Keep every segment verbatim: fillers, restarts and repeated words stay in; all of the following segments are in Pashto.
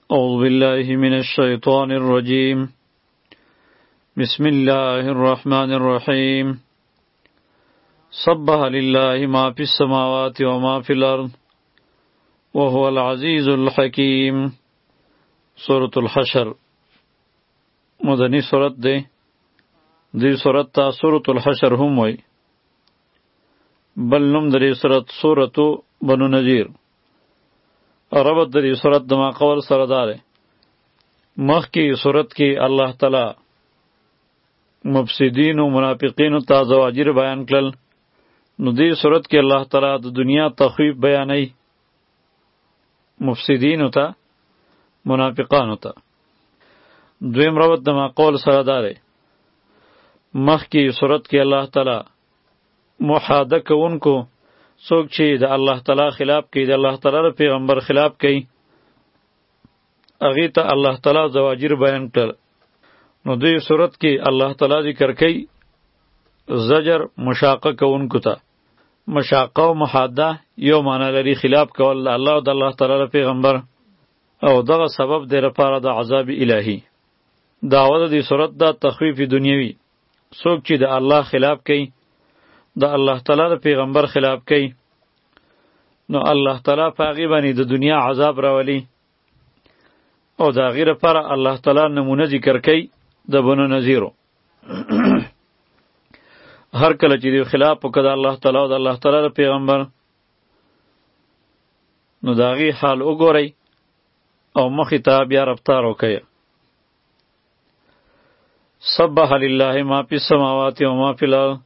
أعوذ بالله من الشيطان الرجيم بسم الله الرحمن الرحيم سبح لله ما في السماوات وما في الأرض وهو العزيز الحكيم سورة الحشر مدنی سورت ده دی سورت تا سورة الحشر هم وی بل نم دری سورت سورة بنو نذیر ربط دری سورت دما قول سرداره مخ کی سورت کی اللہ تعالی مفسدین و منافقین تا زواجر بیان کړل نو دی سورت کی اللہ تعالی د دنیا تخویف بیانای مفسدین تا منافقان تا دویم ربط دما قول سرداره مخ کی سورت کی اللہ تعالی محاده کوونکو څوک چې د الله تعالی خلاف کوي د الله تعالی د پیغمبر خلاف کوي هغې ته الله تعالی زواجر بیان کړل نو دوی صورت کې الله تعالی ذکر کوي زجر مشاقه کوونکو ته مشاقه او محاده یو معنی لري خلاف کول د الله او د الله تعالی د پیغمبر او دغه سبب دی لپاره د عذاب الهی دعوه د دې صورت د تخویف دنیوي څوک چې د الله خلاف کوي د الله تعالی د پیغمبر خلاف کوي نو الله تعالی په هغې باندې د دنیا عذاب راولي او د هغې لپاره الله تعالی نمونه ذکر کوي د بنو نذیرو هر کله چې دوی خلاف وکړه د الله تعالی او د الله تعالی د پیغمبر نو د هغې حال وګورئ او مخې ته بیا رفتار وکړئ سبح لله ما فی السماوات و ما فی الارض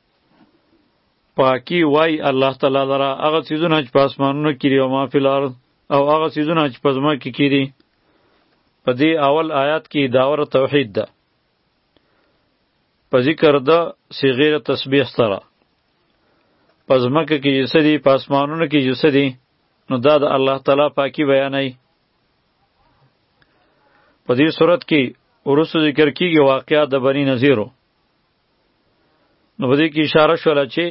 پاکی وای الله تعالی لرا هغه چیزونه چې په اسمانونو کې دي او ما فی الارض او هغه چیزونه چې په ځمکه کې دي په دې اول آیات کې داوره توحید ده په ذکر د صیغې تسبیح سره په ځمکه کې چې څه دي په اسمانونو کې چې څه دي نو دا د الله تعالی پاکي بیانوي په دې صورت کې وروسته ذکر کېږي واقعات د بني نذیرو نو په دې کې اشاره شوله چې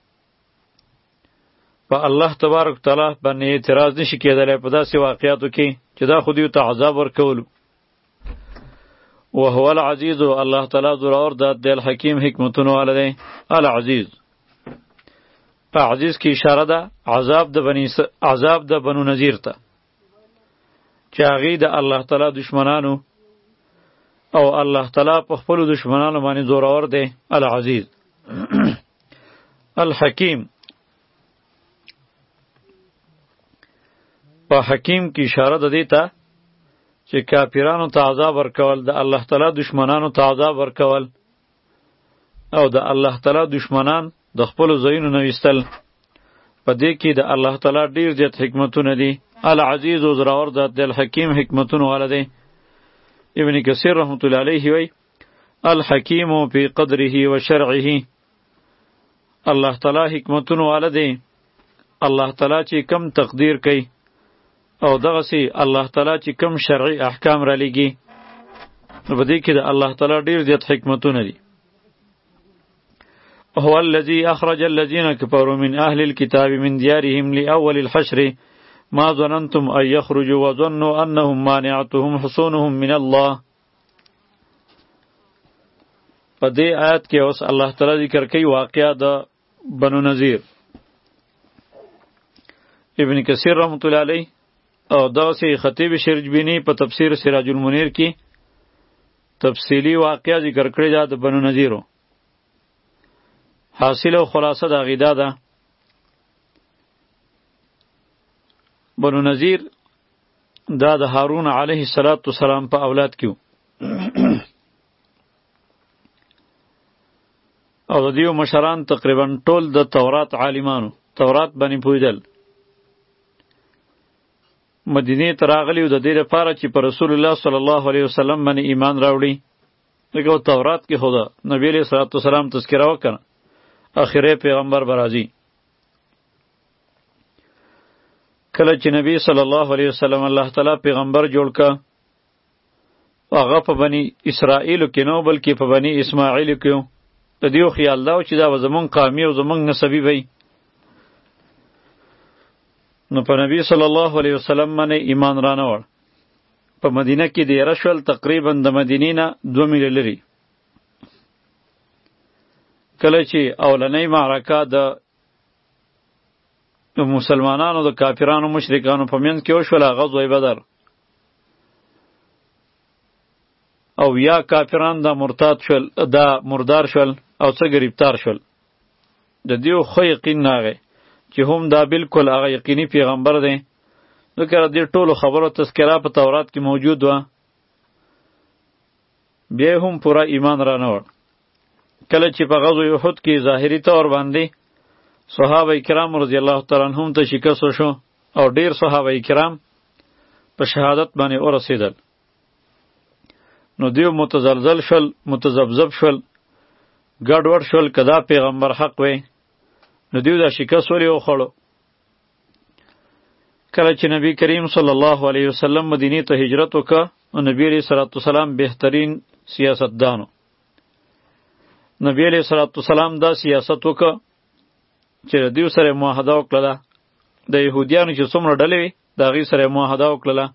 په الله تبارک تعالی باندې اعتراض نشي کېدلی په داسې واقعاتو کې چې دا خو دیو ته عذاب ورکولو وهو العزیز الله تعالی زورور ذات دی الحکیم حکمتونو والا دی العزیز په عزیز کې اشاره ده عذاب د بنی س... عذاب د بنو نذیر ته چې هغې د الله تعالی دشمنانو او الله تعالی په خپلو دشمنانو باندې زورور دی العزیز الحکیم په حکیم کې اشاره ده دې ته چې کافرانو ته عذاب ورکول د الله تعالی دشمنانو ته عذاب ورکول او د الله تعالی دشمنان د خپلو ځایونو نه ویستل په دې کې د الله تعالی ډېر زیات حکمتونه دي العزیز و زراور ذات دی الحکیم حکمتونه والا دی ابن کثیر رحمت الله علیه وی الحکیم فی قدره و شرعه الله تعالی حکمتونه والا دی الله تعالی چې کم تقدیر کوي او دغه سي الله تعالی چې کم شرعي احکام را لګي نو په دې کې د الله تعالی ډیر زیات حکمتونه دي هو الذي اخرج الذين كفروا من اهل الكتاب من ديارهم لاول الحشر ما ظننتم ان يخرجوا وظنوا انهم مانعتهم حصونهم من الله په دې آیت کې اوس الله تعالی ذکر کوي واقعا د بنو نذیر ابن کثیر رحمت الله علیه او داسې خطیب شرجبینی په تفسیر سراج المنیر کې تفصیلی واقعه ذکر کړی ده د بنو نذیرو حاصل او خلاصه د عقیده ده بنو نذیر دا د هارون علیه السلام په اولاد کې او د دیو مشران تقریبا ټول د تورات عالمانو تورات باندې پوهېدل مدینه ته راغلی و د دې لپاره چې په رسول الله صلی الله علیه وسلم باندې ایمان راوړي لکه تورات کې خو د نبی علیه الصلاة والسلام تذکره وکړه اخره پیغمبر به راځي کله چې نبی صلی الله علیه وسلم الله تعالی پیغمبر جوړ کړ هغه په بني اسرائیلو کې نو بلکې په بني اسماعیلو کې د دیو خیال دا و چې دا به زمونږ قومي او زمونږ نسبي وي نو په نبی صلی الله علیه وسلم باندې ایمان رانه وړ په مدینه کې دیره شول، تقریبا د مدینې نه دوه میله لري. کله چې اولنۍ معرکه د مسلمانانو د کافرانو مشرکانو په منځ کې وشوله، غزوه بدر، او یا کافران دا مرتاد شول، دا مردار شول او څه گرفتار شول. د دیو خو یقین ناغی چې هم دا بالکل هغه یقیني پیغمبر دی، ځکه دې ټولو خبرو تذکره په تورات کې موجود وه، بیا هم پوره ایمان را نه وړ. کله چې په غزوه احد کې ظاهري طور باندې صحابه کرام رضی الله تعالی عنهم ته شکست وشو او ډیر صحابه کرام په شهادت باندې ورسېدل، نو دیو متزلزل شول، متذبذب شول، ګډوډ شول که دا پیغمبر حق وی. نو دیو دا شکست ولې وخوړو. کله چې نبی کریم صلی الله علیه وسلم مدینې ته هجرت وکړه، نو نبی علیه الصلاة والسلام بهترین سیاستدانو، نبی علیه الصلاة والسلام دا سیاست وکړه چې دیو سره معاهده وکړله، د یهودیانو چې څومره ډلې وي د هغې سره معاهده وکړله.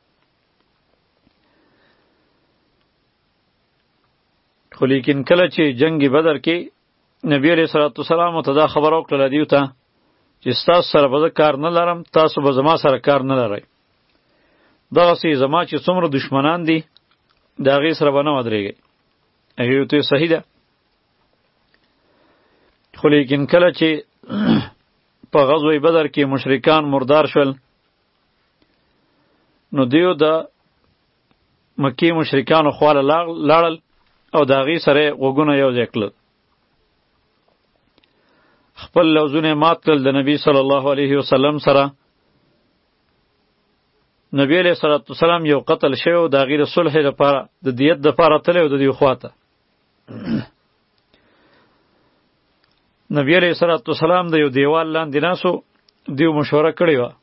خو لیکن کله چې جنگ بدر کې نبی علیه الصلاة والسلام ته دا خبره وکړله دیو ته چې ستاسو سره به زه کار نه لرم، تاسو به زما سره کار نه لرئ، دغسې زما چې څومره دشمنان دي د هغې سره به نه ودرېږئ. هغې ورته صحیح ده. خو لیکن کله چې په غزوه بدر کې مشرکان مردار شول، نو دیو د مکی مشرکانو خواله لاړل او د هغې سره یې غوږونه یو ځای کړل، خپل لوزونه مات کړل د نبی صلی الله علیه وسلم سره. نبی علیه الصلاة والسلام یو قتل شوی و، د هغې د صلح لپاره د دیت دپاره تلی و د دیو خواته. نبی علیه الصلاة والسلام د یو دیوال لاندې ناسو، دیو مشوره کړې وه،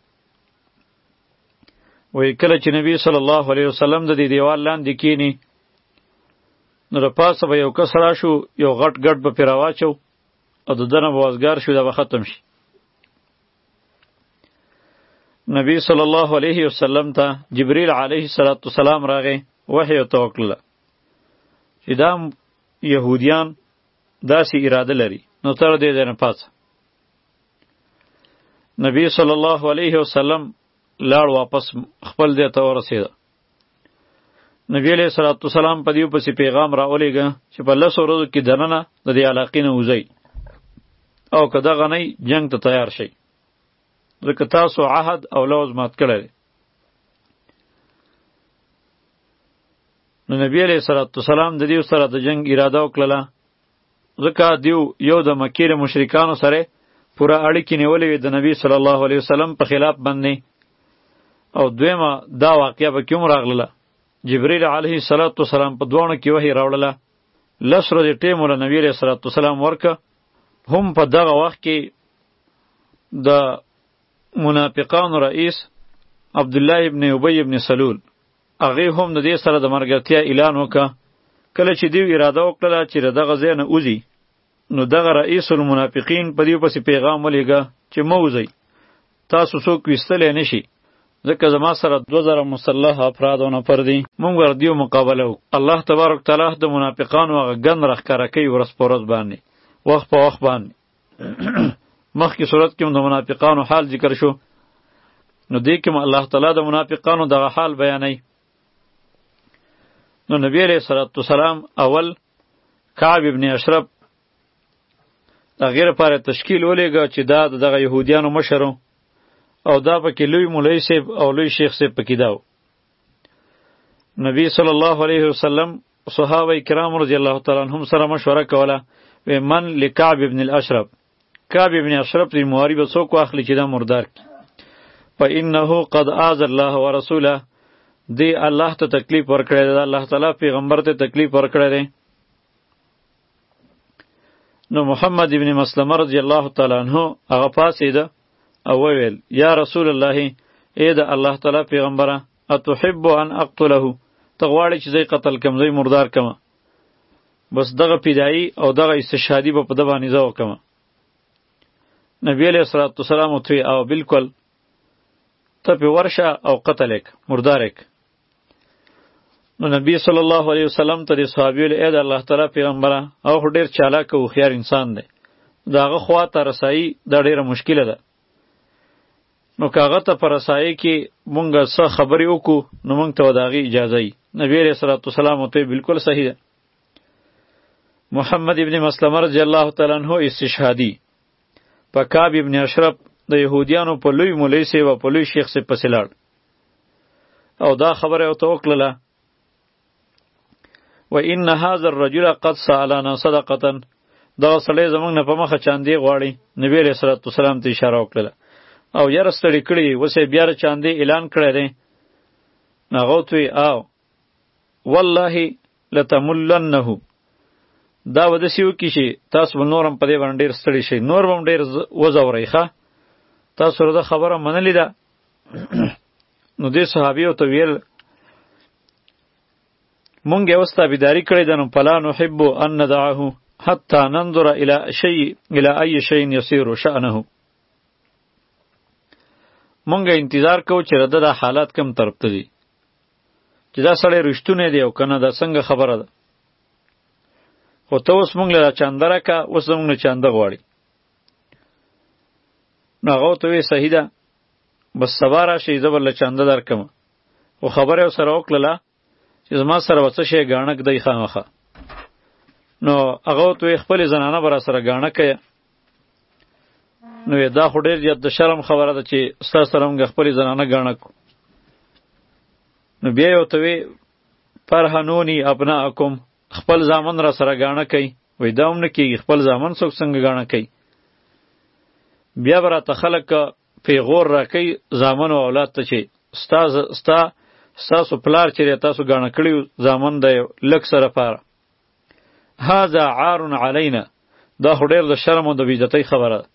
وایي کله چې نبی صلی الله علیه وسلم د دې دیوال لاندې کینی، نو د پاسه به یو کس راشو، یو غټ ګټ به پرې راواچو او د ده نه به وزګار شو، دا به ختم شي. نبی صلی الله علیه وسلم ته جبریل علیه الصلاة والسلام راغی، وحی ورته وکړله چې دا یهودیان داسې اراده لري، نو تر دې ځای نه پاڅه. نبی صلی الله علیه وسلم لاړ واپس خپل ځای ته ورسېده. نبی علیه الصلاة والسلام په دیو پسې پیغام راولېږه چې په لسو ورځو کې دننه د دې علاقې نه وځئ، او که دغه نه جنگ ته تیار شئ، ځکه تاسو عهد او لوز مات کړی دی. نو نبی علیه الصلاة والسلام د دیو سره د جنگ اراده وکړله، ځکه دیو یو د مکې د مشرکانو سره پوره اړیکې نیولې وې د نبی صلی الله علیه وسلم په خلاف باندې، او دویمه دا واقعه به کې هم راغله، جبریل علیه الصلاة والسلام په دواړو کې وحی راوړله. لس ورځې ټیم له نبی علیه الصلاة والسلام ورکه. هم په دغه وخت کې د منافقانو رئیس عبدالله ابن ابی ابن سلول هغې هم د دې سره د مرګرتیا اعلان وکړه. کله چې دیو اراده وکړله چې له دغه ځای نه وځي، نو دغه رئیس المنافقین په دیو پسې پیغام ولېږه چې مه وځئ، تاسو څوک ویستلی نه شي، ځکه زما سره دوه زره مسلح افراد او نفر دي، موږ ور دیو مقابله وکړو. الله تبارک تعالی د منافقانو هغه ګن راښکاره کوي ورځ په ورځ باندې، وخت په وخت باندې. مخکې صورت کې هم د منافقانو حال ذکر شو، نو دې کې هم الله تعالی د منافقانو دغه حال بیانوي. نو نبی علیه الصلاة والسلام اول کعب ابن اشرف د هغې لپاره تشکیل ولېږه چې دا د دغه یهودیانو مشر و، او دا پکې لوی مولوي صاحب او لوی شیخ صاحب پکې دا و. نبی صلی الله علیه وسلم صحابه کرام رضی الله تعالی عنهم سره مشوره کوله، وی من لکعب ابن الاشرف، کعب ابن اشرف دی مواری به څوک واخلي چې دا مردار کی، فانه قد آذى الله ورسوله، دی الله ته تکلیف ورکړی دی، الله تعالی پیغمبر ته تکلیف ورکړی دی. نو محمد ابن مسلمه رضی الله تعالی عنه هغه پاڅېده او وویل یا رسول الله، ای د الله تعالی پیغمبره، اتحب ان اقتله، ته غواړې چې زه قتل کم، زه مردار کمه، بس دغه پیدایي او دغه استشهادي به په ده باندې زه وکمه. نبی علیه الصلاة والسلام ورته او بالکل ته پې ورشه او قتل یې مردار یې. نو نبی صلی الله علیه وسلم ته د صحابي ویل ای د الله تعالی پیغمبره هغه خو ډېر چالاک او هوښیار انسان دی د هغه خوا ته رسایي دا ډېره مشکله ده نو که هغه ته په رسایي کې مونږ څه خبرې وکړو نو مونږ ته به د هغې اجازه وي نبی علیه صلات وسلام ورته بالکل صحیح ده محمد ابن مسلمه رضی الله تعالی عنه استشهادي په کعب ابن اشرف د یهودیانو په لوی مولوي صاحب او په لوی شیخ صاحب پسې لاړ او دا خبره ورته وکړله و ان هذا الرجل قد سالنا صدقه دغه سړی زموږ نه په مخه چاندې غواړي نبی علیه صلات وسلام ته اشاره وکړله او یاره ستړي کړي اوس یې بیا چاندې اعلان کړی دی هغه ورته وی او والله لتملنه دا به داسې وکړي چې تاسو به نور هم په دې باندې ډېر ستړي شئ نور به هم ډېر وځورئ ښه تاسو دا خبره منلې ده نو دې صحابي ورته ویل مونږ یې اوس تابعداري کړې ده نو فلا نحب ان ندعه حتی ننظر الى شیء الى ای شیء یصیر شأنه مونږ انتظار کوو چې رده دا حالات کم طرف ته دي چې دا سړی رښتونی دی او که نه دا څنګه خبره ده خو ته اوس مونږ له چانده راکړه اوس زموږ نه چانده غواړي نو هغه ورته ویې صحیح ده بس سبا راشئ زه به له چانده درکړم خو خبره یې ورسره وکړله چې زما سره به څه شی ګاڼک دی خامخا نو هغه ورته ویې خپلې زنانه به راسره ګاڼه کوې نو دا خو ډېر زیات د شرم خبره ده چې ستا سره موږ خپلې زنانه ګاڼه کړو نو بیا یې ورته ویې فرهنوني ابناءکم خپل زامن را سره ګاڼه کوي وایي دا هم نه کېږي خپل زامن څوک څنګه ګاڼه کوي بیا به راته خلک پیغور راکوي زامن او اولاد ته چې ستا ستا ستاسو پلار چې دی تاسو ګاڼه کړي زامن د لږ سره پاره هذا عار علینا دا خو ډېر د شرم او د بېعزتۍ خبره ده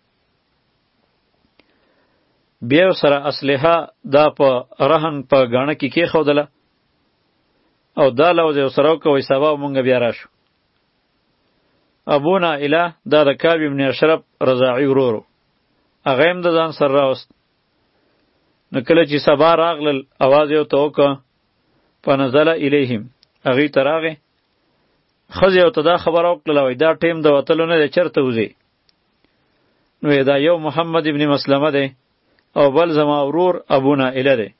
بیا سره اسلحه دا په رهن په ګاڼه کې کېښودله او دا لوز یو سره وکړه سبا مونږ بیا راشو ابو نائله دا د کعب ابن اشرف رضاعي ورورو هغه هم د ځان سره راوست نو کله چې سبا راغلل اواز یې ورته وکړه فنزل الیهم هغې ته راغې ښځې ورته دا خبره وکړله وایي دا ټیم د وتلو نه دی چېرته وځې نو دا یو محمد ابن مسلمه دی او بل زما ورور ابو نائله دی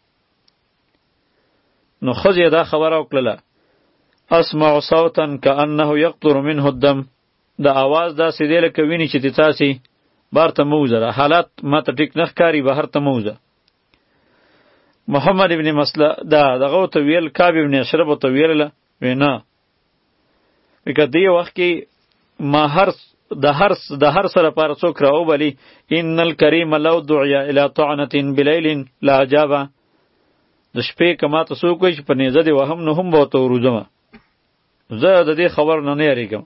نو ښځې دا خبره وکړله اسمع صوتا کانه یقطر منه الدم د اواز داسې دی لکه وینې چې د تاسې بهر ته مه وځه حالات ما ته ټیک نه ښکاري بهر ته مه وځه محمد ابن مسله دا دغه ورته ویل کعب ابن اشرف ورته ویلله وی نه وی که دې وخت کې ما هر د هر د هر سره لپاره څوک راوبلي ان الکریم لو دعی الی طعنة بلیل لا اجابه د شپې که ما ته څوک وایي چې په نیزه دې وهم نو هم به ورته وروځمه زه د دې خبر نه نه یریږم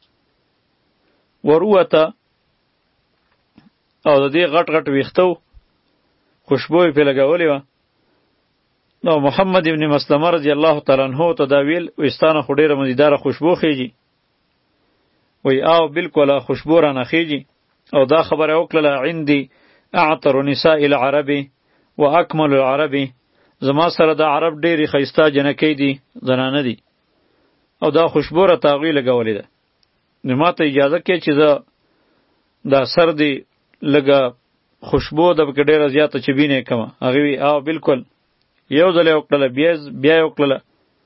وروته او د دې غټ غټ ویښته خوشبو یې پرې لګولې وه نو محمد ابن مسلمه رضی الله تعالی عنه ته دا ویل وایي ستا نه خو ډېره مزیداره خوشبو خیږي وی او بالکل خوشبو را نخیږي او دا خبره وکړله عندي اعطر نساء العرب و اکمل العرب زما سره د عرب ډېرې ښایسته جنکۍ دي زنانه دي او دا خوشبو را ته هغوی لګولې ده نو ما ته اجازه کې چې زه دا سر دې لږه خوشبو د پکې ډېره زیاته چبینې کړمه هغې وی او بالکل یو ځل یې وکړله بیا یې وکړله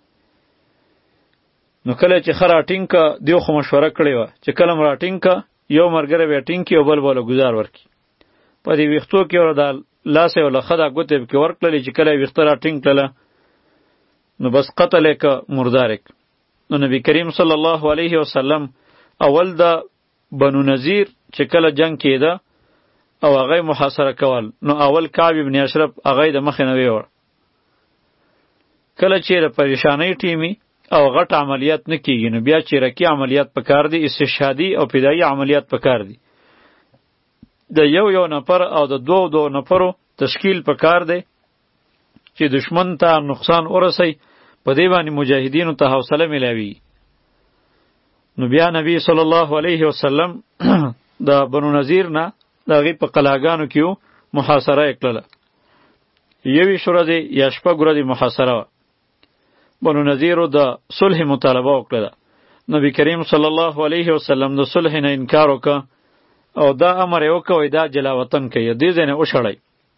نو کله چې ښه راټینګ که دیو خو مشوره کړې وه چې کله م راټینګ که یو ملګری به یې ټینګ کړي او بل به له ګزار ورکړي په دې ویښتو کې ور دا لاس یې له ښه دا ګوتې پکې ورکړلې چې کله یې ویښته راټینګ کړله نو بس قتل یې که مردار یې نو نبی کریم صلی الله علیه وسلم اول د بنو نذیر چې کله جنگ کېده او هغه محاصره کول نو اول کعب ابن اشرف هغه د مخې نه ویوړ کله چې د پریشانۍ ټیمي او غټ عملیات نه کیږي نو بیا چیرکی عملیات پکار دي استشهادي او فدایي عملیات پکار دي د یو یو نفر او د دو دو نفرو تشکیل پکار دی چې دشمن ته نقصان ورسي په دې باندې مجاهدینو ته حوصله ملاوي نو بیا نبی صلی الله علیه وسلم د بنو نذیر نه دغه په قلاګانو کې محاصره وکړه یوی شورا دی یا شپږ ورځې محاصره بنو نذیرو د صلح مطالبه وکړه. نبی کریم صلی الله علیه وسلم د صلح نه انکار وکړ او دا امر یې وکړ دا جلا وطن کوي، دې ځای نه وشړئ.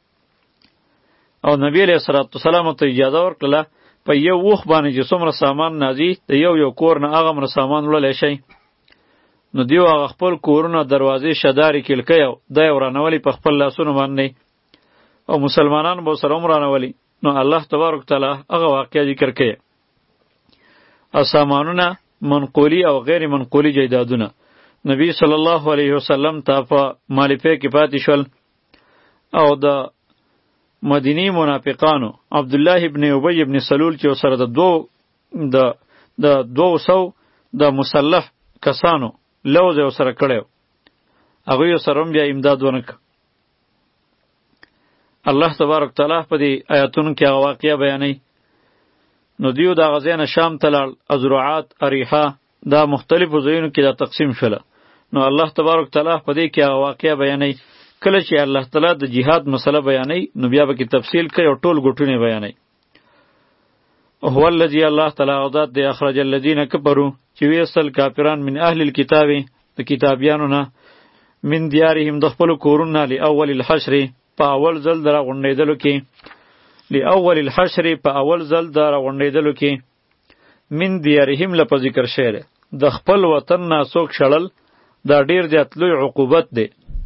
او نبی علیه الصلاة والسلام ته اجازه ورکړله په یو وخت باندې چې څومره سامان نازي د یو یو کور نه هغه مره سامان وړلی شي. نو دیو هغه خپل کورونه دروازې شدارې کلکۍ او دا یې ورانولي په خپل لاسونو باندې او مسلمانان به ورسره هم رانولي. نو الله تبارک تعالی هغه واقعه ذکر کوي. او سامانونه منقولی او غیر منقولی جیدادونه نبی صلی الله علیه وسلم ته په مالفه کې پاتې شول. او د مدینی منافقانو عبدالله ابن ابی ابن سلول چې سره د دو د د دو سو د مسلح کسانو لوز یې سره کړی، هغوی سره هم بیا امداد ونه کړ. الله تبارک تعالی په دې آیاتونو کې هغه واقعه بیانوي. نو دیو د هغه ځای نه شام ته لاړ، ازرعات، اریحا، دا مختلفو ځایونو کې دا تقسیم شوله. نو الله تبارک تعالی په دې کې هغه واقعه بیانوي. کله چې الله تعالی د جهاد مسله بیانوي نو بیا به کې تفصیل کوي او ټول ګټونه بیانوي. هو الذی الله تعالی ذات دی اخرج الذین کفروا چې ویستل کافران من اهل الكتاب د کتابیانو نه من دیارهم د خپل کورونه لاول الحشر په اول ځل درا غونډېدلو کې لاول الحشر په اول ځل درا غونډېدلو کې من دیارهم لپاره ذکر شعر د خپل وطن نه څوک شړل دا ډیر زیات لوی عقوبت دی.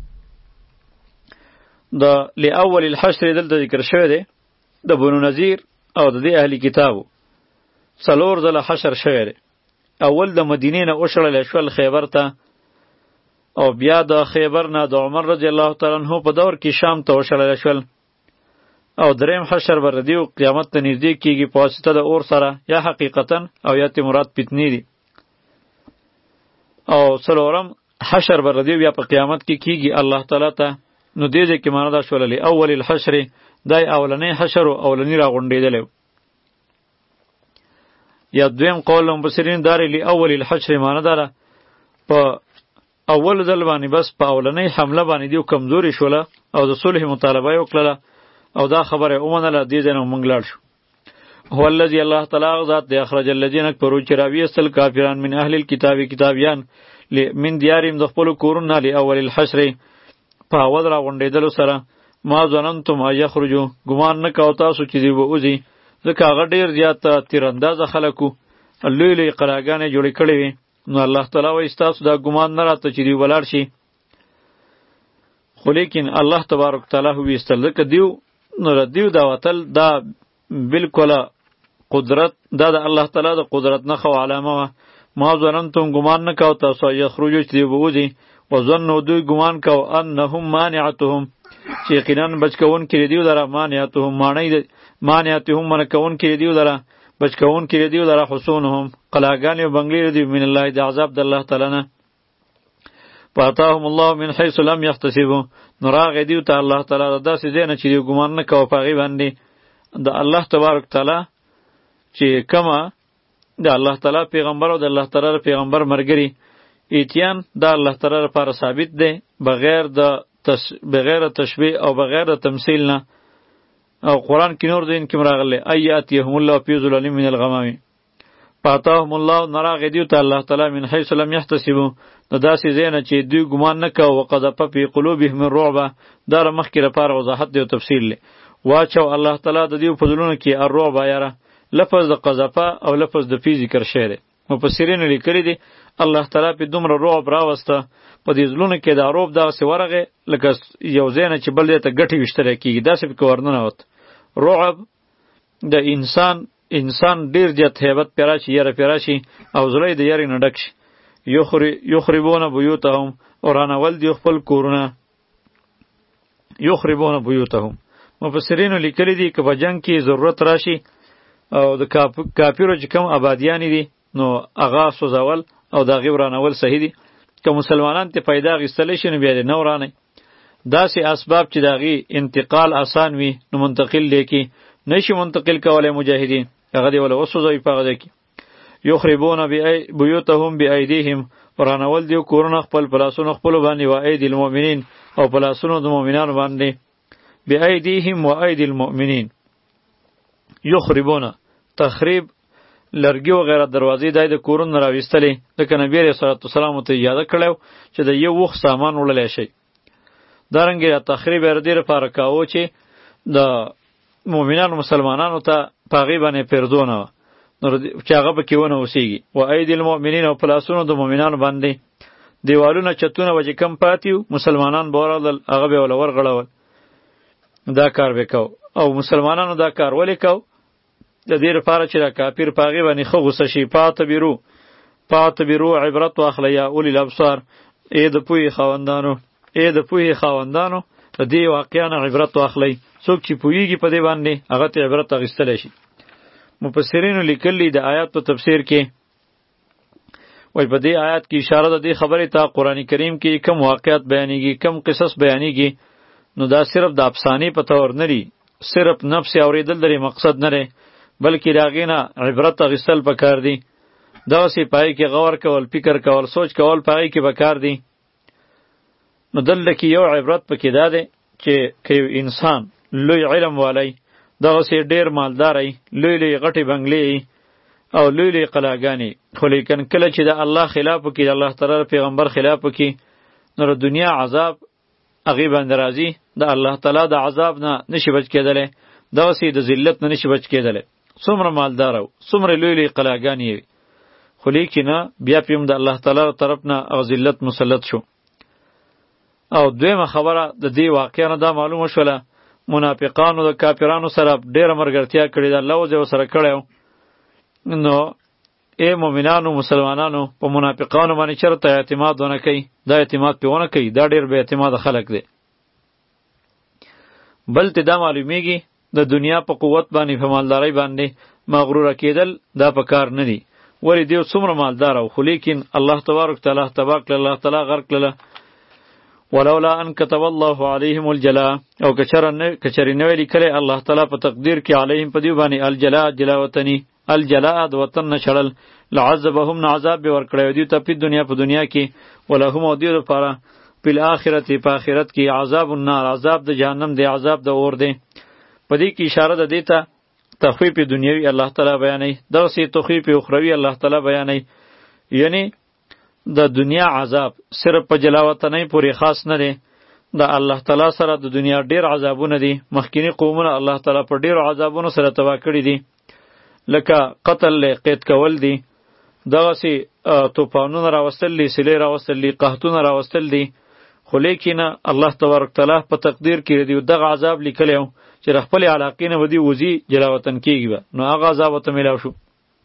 د لاول الحشر دلته ذکر شوی دی د بنو نذیر او د دې اهلی کتابو څلور ځله حشر شوی دی. اول د مدینې نه وشړل شول خیبر ته او بیا د خیبر نه د عمر رضی الله تعالی عنہ په دور کې شام ته وشړل شول. او دریم حشر بر دیو قیامت ته نږدې کیږي په واسطه د اور سره، یا حقیقتا او یا تی مراد فتنې دي. او څلورم حشر بر دیو بیا په قیامت کې کیږي الله تعالی ته. نو دې دې کې معنا دا شول لی اول الحشر دای اولنې حشر او اولنې را غونډېدل. یا دویم قول مفسرین داري لی اول الحشر معنا داره په اول ځل باندې بس په اولنې حمله باندې دیو کمزوري شوله او د صلح مطالبه یې وکړله او دا خبره ومنله. دې ځای نه موږ لاړ شو. هو الذی الله تعالی ذات دی اخرج الذین کفروا چې راویستل کافران من اهل الکتاب کتابیان من دیارهم د خپلو کورونه لاول الحشر په اول را غونډېدلو سره ما ظننتم ان یخرجوا ګمان نه کوه تاسو چې دوی به وځي، ځکه هغه ډېر زیات تیراندازه خلک وو، لوی لوی قلاګانې جوړې کړې وې. نو الله تعالی وایي ستاسو دا ګمان نه راته چې دوی ولاړ شي، خو لیکن الله تبارک تعالی ویستل ځکه دیو نو دیو دا وتل دا بالکل قدرت دا د الله تعالی د قدرت نه خو علامه وه. ما ظننتم ګمان نه کوه تاسو یخرجوا چې دوی به وځي، وظنوا دوی ګمان کو انهم مانعتهم چې یقینا بچ کون کړي دیو لره مانعتهم معنی مانعتهم من کون کړي دیو لره بچ کون کړي دیو لره حصونهم قلاګانې او بنگلې دی من الله د عذاب د الله تعالی نه. فاتاهم الله من حيث لم يحتسبوا نراغ دیو ته الله تعالی داسې ځای نه چې دیو ګمان نه کوه په هغې باندې د الله تبارک تعالی چې کمه د الله تعالی پیغمبر او د الله تعالی پیغمبر مرګري ایتیان دا الله تعالی لپاره ثابت دی بغیر د تش... بغیر تشبیه او بغیر د تمثیل نه. او قرآن کې نور دین کې راغلی ایاتیهم الله فی ظلال من الغمام فاتاهم الله نراغ دیو ته الله تعالی من حیث لم یحتسبوا نو داسې ځای نه چې دوی ګمان نه کوه وقذف فی قلوبهم الرعب دا مخکې لپاره وضاحت دی او تفصیل دی. واچو الله تعالی د دیو په زړونو کې الرعب یاره لفظ د قذفه او لفظ د فی ذکر شوی دی. مفسرین لیکلي دي الله تعالی په دومره رعب راوسته په دې زړونو کې دا رعب دغسې ورغې لکه یو ځای نه چې بل ځای ته ګټې ویشتلی کېږي داسې پکې ورننوت. رعب د انسان انسان ډیر زیات هیبت پې راشي یره پې راشي او زړه یې د یرې نه ډک شي. یخربون بیوتهم ورانول دي خپل کورونه یخربون بیوتهم. مفسرینو لیکلي دي که په جنګ کې ضرورت راشي او د کافرو چې کوم آبادیانې دي نو هغه سوځول او د هغې ورانول صحیح دي. که مسلمانان ته پیدا اخیستلی شي نو بیا دې نه ورانئ. داسې اسباب چې د هغې انتقال آسان وي نو منتقل دی کې نه شي منتقل کولی مجاهدین هغه دې وله وسوځوي په هغه ځای کې. یخربون بیوتهم بایدیهم ورانول دي کورونه خپل په لاسونو خپلو باندې و ایدي المؤمنین او په لاسونو د مؤمنانو باندې بایدیهم و ایدي المؤمنین. یخربون تخریب لرګي و غیره دروازې دای د کورونو راویستلې ځکه نبی علیه الصلاة والسلام ته اجازه کړی چې د یو وخت سامان وړلی شي. دارنګې دا تخریب یې د دې لپاره کاوه چې د مؤمنانو مسلمانانو ته په هغې باندې پیرزو نه وه چې هغه پکې ونه اوسېږي. و ایدي المؤمنین او په لاسونو د مؤمنانو باندې دیوالونه چتونه به چې کم پاتې وو مسلمانان به ورغلل هغه به یې وله ورغړول. دا کار به کو او مسلمانانو دا کار ولې کو؟ د دې لپاره چې دا کافر په هغې باندې ښه غوسه شي. فاعتبروا فاعتبروا عبرت واخله یا اولی الابصار ای د پوهې خاوندانو ای د پوهې خاوندانو د دې واقعه نه عبرت واخلئ. څوک چې پوهېږي په دې باندې هغه ته عبرت اخیستلی شي. مفسرینو لیکلي د آیات په تفسیر کې وایي په دې آیات کې اشاره ده دې خبرې ته قرآن کریم کې کم واقعات بیانېږي کم قصص بیانېږي نو دا صرف د افسانې په طور نه دي صرف نفس اورېدل درې مقصد نه دی بلکې د هغې نه عبرت اخیستل پکار دي. دغسې په هغې کې غور کول فکر کول سوچ کول په هغې کې پکار دي. نو دلته کې یو عبرت پکې دا دی چې که یو انسان لوی علم والی دغسې ډېر مالداری لوی لوی غټې بنګلې او لوی لوی قلاګانې خو لیکن کله چې د الله خلاف وکړي د الله تعالی پیغمبر خلاف وکړي نو د دنیا عذاب هغې باندې راځي د الله تعالی د عذاب نه نشي بچ کېدلی دغسې د ذلت نه نشي بچ کېدلی. څومره مالدار او څومره لوی لوی قلاګانې وي خو لیکنه بیا پې هم د الله تعالی طرف نه هغه ذلت مسلط شو. او دویمه خبره د دې واقعه نه دا معلومه شوله منافقانو د کافرانو سره ډېره ملګرتیا کړې ده الله وجه ورسره کړی. نو ای مؤمنانو مسلمانانو په منافقانو باندې چېرته اعتماد ونه کوئ دا اعتماد پې ونه کوئ دا ډېر بې اعتماده خلک دی. بل ته دا معلومیږي د دنیا په قوت باندې په مالدارۍ باندې مغروره کېدل دا په کار نه دي. ولې دیو څومره مالدار او خو لیکن الله تبارک تعالی تبا کړل الله تعالی غرق کړله. ولولا ان كتب الله عليهم الجلاء او کچری نوی لیکلی الله تعالی په تقدیر کې علیهم په دیو باندې الجلاء جلا وطنی الجلاء د وطن نه شړل لعذبهم نه عذاب به ورکړی دیو ته په دنیا په دنیا کې ولهم او دیو لپاره په آخرت په آخرت کې عذاب النار عذاب د جهنم دی عذاب د اور دی. په دې کې اشاره ده دیته تخویف دنیوي الله تعالی بیانوي دغسې تخویف اخروي الله تعالی بیانوي. یعنی د دنیا عذاب صرف په جلاوطنۍ پورې خاص نه دی د الله تعالی سره د دنیا ډیر عذابونه دي مخکینی قومونه الله تعالی په ډیرو عذابونو سره تباه کړي دي لکه قتل لی قید کول دي دغسې طوفانونه راوستل دي سیلې راوستل دي قحطونه راوستل دي خو لیکنه الله تبارک تعالی په تقدیر کې دی دغه عذاب لیکلی و چې د خپلې علاقې نه به دي وځي جلاوطن کېږي به نو هغه عذاب ورته میلاو شو.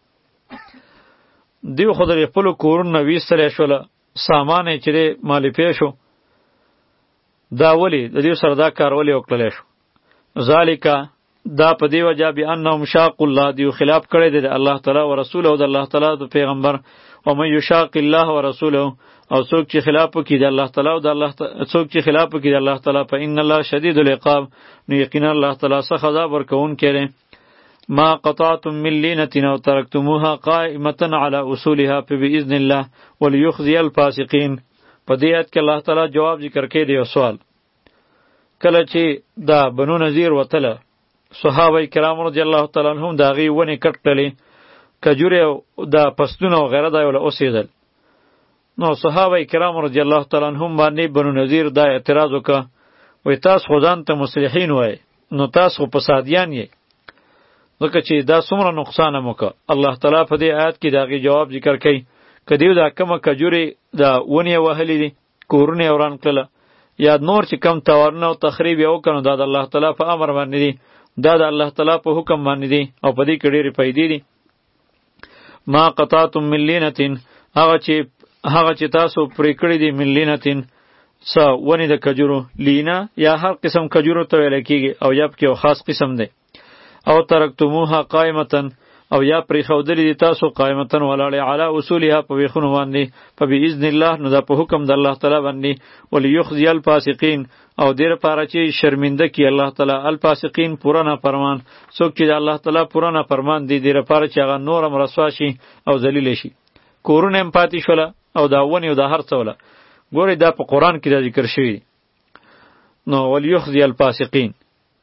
دیو خو د خپلو کورونو نه ویستلی شوله سامان یې چې دی مالفې شو دا ولې د دیو سره دا کار ولې وکړلی شو؟ ذالکه دا په دې وجه بانهم شاقوا الله دیو خلاف کړی دی د الله تعالی و رسوله او د الله تعالی د پیغمبر ومن یشاق الله و رسوله او څوک چې خلاف وکړي د الله تعالی او د الله څوک چې خلاف وکړي د الله تعالی فإن الله شدید العقاب نو یقینا الله تعالی سخت عذاب ورکوونکی دی. ما قطعتم من لینة او ترکتموها قائمة على اصولها فبإذن الله وليخزي الفاسقین. په دې آیت کې الله تعالی جواب ذکر کوي د یو سوال. کله چې دا بنو نذیر وتله صحابه کرام رضی الله تعالی عنهم د هغې ونې کټ کړلې کجورې او دا پستونه او غیره دا یې وله اوسېدل نو صحابه کرام رضی الله تعالی عنهم باندې بنو نذیر دا اعتراض وکړه وایي تاسو خو ځان ته مصلحین وایي نو تاسو خو فسادیان یې ځکه چې دا څومره نقصان هم وکړه. الله تعالی په دې آیت کې د هغې جواب ذکر کوي که دیو دا کمه کجورې دا ونې یې وهلې دي کورونه یې وران کړله یا نور چې کم تاوانونه او تخریب یې وکړه نو دا د الله تعالی په امر باندې دي دا د الله تعالی په حکم باندې دي او په دې کې ډېرې فایدې دي. ما قطعتم من لینة هغه چې هغه چې تاسو پرې کړي دي من لینة څه ونې د کجورو لینه یا هر قسم کجورو ته ویلی کېږي او یا پکې یو خاص قسم دی او ترکتموها قائمتن او یا پرېښودلي دي تاسو قائمتن ولاړې علی اصولها په ویښونو باندې په بإذن الله نو دا په حکم د الله تعالی باندې ولیخزي الفاسقین او دې لپاره چې شرمنده کړي الله تعالی الفاسقین پوره نافرمان څوک چې د الله تعالی پوره نافرمان دي دې لپاره چې هغه نور هم رسوا شي او ذلیله شي. کورونه هم پاتې شوله او دا ونې او دا هر څه وله ګورئ دا په قرآن کې دا ذکر شوي دي. نو ولیخزي الفاسقین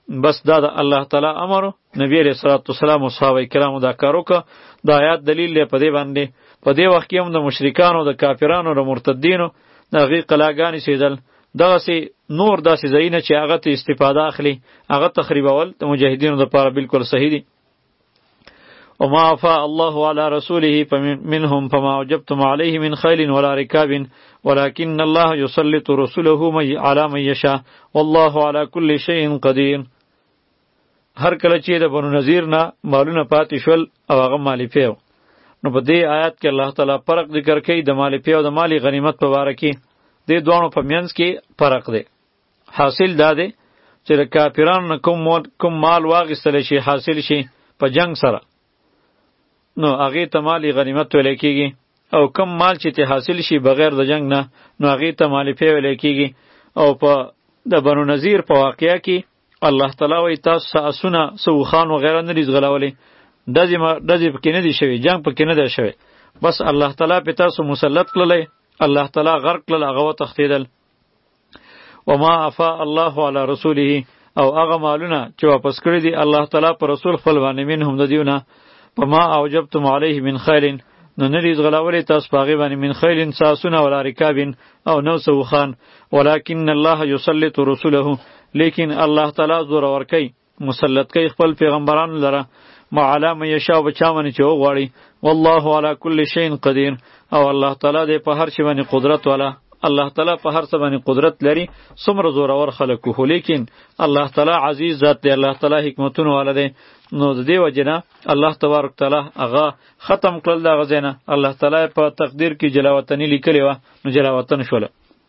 بس دا د الله تعالی امر نبی علیہ الصلوۃ والسلام او صحابه کرامو دا کار وکړه. دا آیات دلیل دی په دې باندې. په دې وخت کې هم د مشرکانو د کافرانو د مرتدینو د هغې قلاګانې سیدل، دغسې نور داسې ځایونه چې هغه ته استفاده اخلي هغه تخریبول د مجاهدینو دپاره بالکل صحیح دي. وما افاء الله على رسوله منهم فما وجبتم عليه من خيل ولا ركاب ولكن الله يسلط رسله على من يشاء والله على كل شيء قدير. هر کله چې د بنو نذیر نه مالونه پاتې شول او هغه مالی پیو، نو په دې آیات کې الله تعالی فرق ذکر کوي د مالی پیو د مالی غنیمت په باره کې. دې دواړو په منځ کې فرق دی. حاصل دا دی چې د کافرانو نه کوم کوم مال واخیستلی شي حاصل شي په جنگ سره، نو هغې ته مالی غنیمت ویلی کېږي، او کم مال چې ته حاصل شي بغیر د جنگ نه نو هغې ته مالی پی ویلی کېږي. او په د بنو نذیر په واقعه کې الله تعالی وایي تاسو څه اسونه څه اوښان وغیره نه دي ځغلولی، ډزې ډزې پکې نه دي شوي، جنگ پکې نه دی شوی، بس الله تعالی پې تاسو مسلط کړلی، الله تعالی غرق کړل، هغه وتښتېدل. وما افاء الله علی رسوله، او هغه مالونه چې واپس کړي دي الله تعالی په رسول خپل باندې منهم د دیونه فما اوجبتم علیه من خیل، نو نه دي ځغلولی تاسو په هغې باندې من خیل ساسونه ولا رکاب او نو څه اوښان، ولکن الله یسلط رسوله، لیکن الله تعالی زور ورکوي مسلط کوي خپل پیغمبرانو لره ما علی من یشاء په چا باندې چې وغواړي، والله علی کل شیء قدیر، او الله تعالی دی په هر شي باندې قدرت والا. الله تعالی په هر څه باندې قدرت لري، څومره زورور خلک خو لیکن الله تعالی عزیز ذات دی، الله تعالی حکمتونه والا دی. نو د دې وجې نه الله تبارک تعالی هغه ختم کړل د هغه ځای نه. الله تعالی په تقدیر کې جلاوطني لیکلې وه، نو جلاوطن شوله.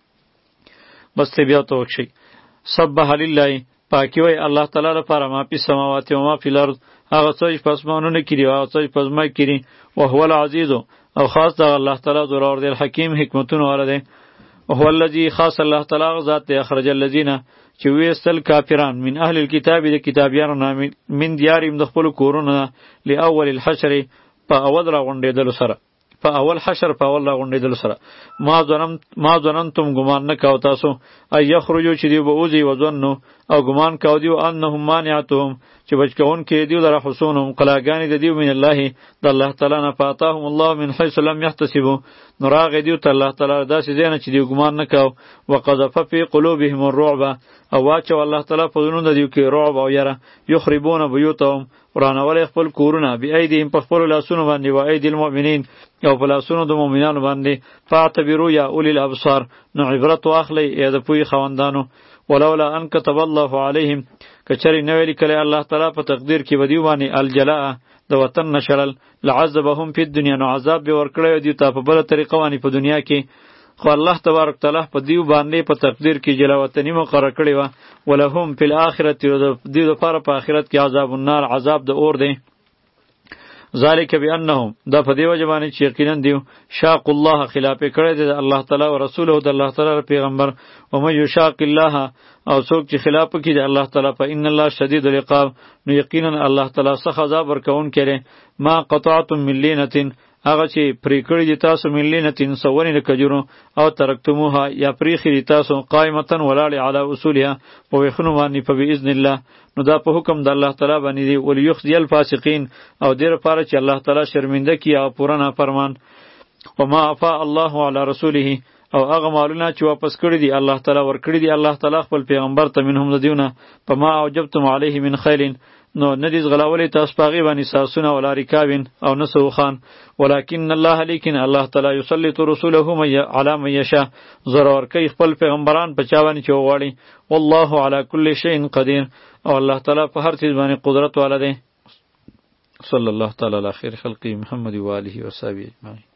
بس ته بیا ته وکشئ سبح لله، پاکي وای الله تعالی لپاره ما فی السماوات و ما فی الارض، هغه څه چې په اسمانونو کې دي او هغه څه چې په ځمکه کې دي. وهو العزیز، او خاص د الله تعالی زورور دی، الحکیم حکمتونه والا دی. وهو الذی، خاص الله تعالی ذات دی، اخرج الذین چې ویستل کافران من اهل الكتاب د کتابیانو نه من دیاریم د خپلو کورونو نه لاول الحشر په اول راغونډېدلو سره، په اول حشر په اول راغونډېدلو سره. ما ظنم ما ظننتم ګمان نه کاو تاسو ای یخرجو چې دیو به وځي وظنو، او ګمان کاو دیو انهم مانعتهم چې بچکون کې دیو لره حصونهم قلاګانې د دیو من الله د الله تعالی نه، فاتاهم الله من حيث لم يحتسبوا، نو راغې دیو ته الله تعالی داسې ځای نه چې دیو ګمان نه کاو. وقذف فی قلوبهم الرعب، او واچو الله تعالی په زړونو د دیو کې رعب او یره. یخربون بیوتهم، ورانولی خپل کورونه، بایدیهم په خپلو لاسونو باندې، و ایدی المؤمنین، او په لاسونو د مؤمنانو باندې. فاعتبروا یا اولی الابصار، نو عبرت واخلی یا د پوهې خاوندانو. ولولا ان كتب الله عليهم، کچری نو لیکلی الله تعالی په تقدیر کې ودیو باندې الجلاء د وطن نشړل، لعذبهم فی الدنیا، نو عذاب به ورکړی دی ته په بله طریقه باندې په دنیا کې. خو الله تبارک تعالی په دیو باندې په تقدیر کې جلا وطنی مقرر کړی و. ولهم فی الاخرة، دیو دپاره په آخرت کې عذاب النار، عذاب د اور دی. ذالک بانهم، دا په دې وجه باندې چې یقینا دیو شاق الله، خلاف کړی دی الله تعالی او رسوله د الله تعالی پیغمبر. و من یشاق الله، او څوک چې خلاف کوي د الله تعالی په ان الله شدید العقاب، نو یقینا الله تعالی سخت عذاب ورکون کړي. ما قطعتم من لینة، هغه چې پرې کړي دي تاسو من لینة سونې د کجورو، او ترکتموها، یا پریښي دي تاسو قائمة ولاړې علی اصولها، په ویښونو باندې، په باذن الله، نو دا په حکم د الله تعالی باندې دی. ولیخزي الفاسقین، او دې لپاره چې الله تعالی شرمنده کړي هغه پوره نافرمان. وما افاء الله علی رسوله، او هغه مالونه چې واپس کړي دي الله تعالی ورکړي دي الله تعالی خپل پیغمبر ته منهم د دیونه. فما اوجبتم علیه من خیل، نو ندیز غلاولی تاسو پاغي باندې ساسونه ولا رکابین او نسو خان. ولکن الله، لیکن الله تعالی یسلط رسوله علی من یشاء، ضرور کوي خپل پیغمبران په چا باندې چې وغواړي. والله علی کل شیء قدیر، او الله تعالی په هر چیز باندې قدرت والا دی. صلی الله تعالی علی خیر خلقی محمد و آله و صحبه اجمعین.